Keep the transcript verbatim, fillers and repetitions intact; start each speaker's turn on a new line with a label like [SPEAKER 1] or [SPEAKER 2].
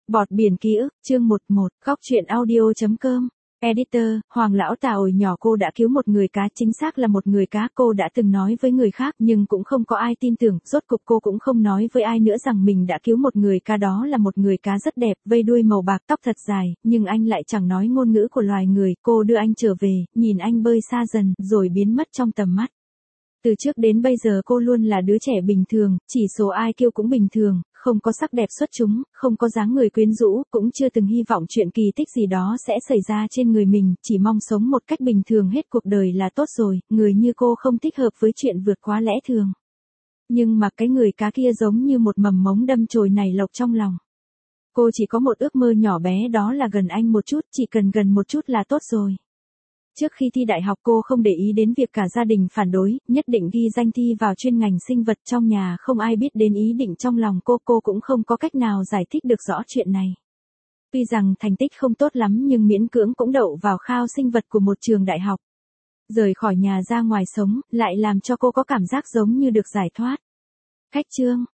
[SPEAKER 1] Bọt biển ký ức, chương một một, góc truyện audio chấm com. Editor, Hoàng lão tà ổi nhỏ cô đã cứu một người cá, chính xác là một người cá, cô đã từng nói với người khác nhưng cũng không có ai tin tưởng, rốt cục cô cũng không nói với ai nữa rằng mình đã cứu một người cá, đó là một người cá rất đẹp, vây đuôi màu bạc, tóc thật dài, nhưng anh lại chẳng nói ngôn ngữ của loài người, cô đưa anh trở về, nhìn anh bơi xa dần, rồi biến mất trong tầm mắt. Từ trước đến bây giờ cô luôn là đứa trẻ bình thường, chỉ số i kiu cũng bình thường, không có sắc đẹp xuất chúng, không có dáng người quyến rũ, cũng chưa từng hy vọng chuyện kỳ tích gì đó sẽ xảy ra trên người mình, chỉ mong sống một cách bình thường hết cuộc đời là tốt rồi, người như cô không thích hợp với chuyện vượt quá lẽ thường. Nhưng mà cái người cá kia giống như một mầm mống đâm chồi nảy lộc trong lòng. Cô chỉ có một ước mơ nhỏ bé, đó là gần anh một chút, chỉ cần gần một chút là tốt rồi. Trước khi thi đại học cô không để ý đến việc cả gia đình phản đối, nhất định ghi danh thi vào chuyên ngành sinh vật, trong nhà không ai biết đến ý định trong lòng cô, cô cũng không có cách nào giải thích được rõ chuyện này. Tuy rằng thành tích không tốt lắm nhưng miễn cưỡng cũng đậu vào khao sinh vật của một trường đại học. Rời khỏi nhà ra ngoài sống, lại làm cho cô có cảm giác giống như được giải thoát. Khách chương,